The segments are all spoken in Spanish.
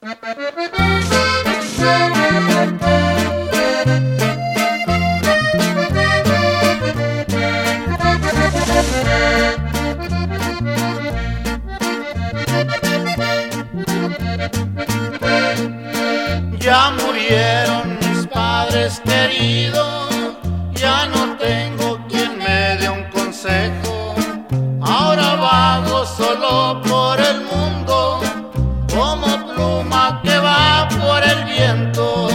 Ya murieron mis padres queridos, ya no tengo quien me dé un consejo. Ahora vago solo por el mundo, como pluma que va por el viento.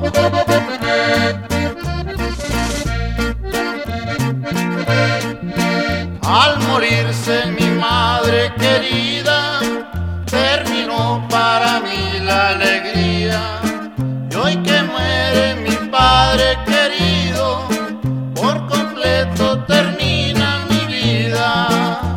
Al morirse mi madre querida, terminó para mí la alegría. Y hoy que muere mi padre querido, por completo termina mi vida.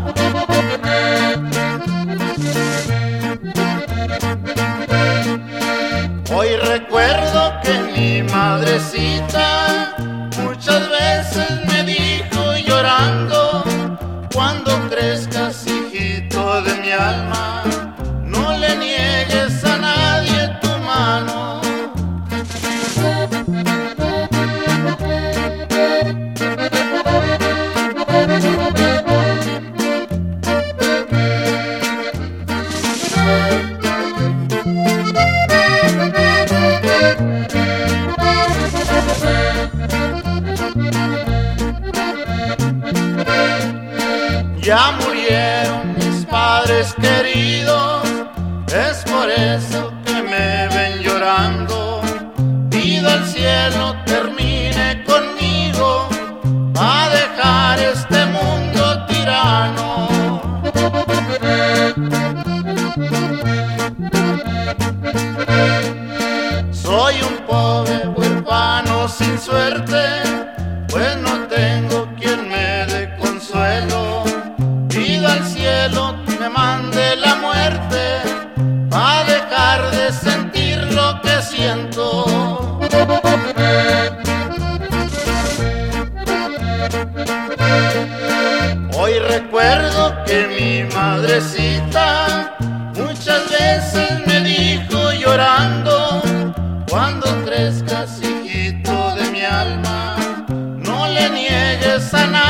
Hoy recuerdo que mi madrecita muchas veces me dijo llorando: cuando crezcas, hijito de mi alma, no le niegues a nadie tu mano. Ya murieron mis padres queridos, es por eso que me ven llorando. Pido al cielo termine conmigo, a dejar este mundo tirano. Soy un pobre huérfano sin suerte, pues no tengo quien me dé consuelo. Pido al cielo me mande la muerte, pa' dejar de sentir lo que siento. Hoy recuerdo que mi madrecita muchas veces me dijo llorando: cuando crezcas, hijito de mi alma, no le niegues a nadie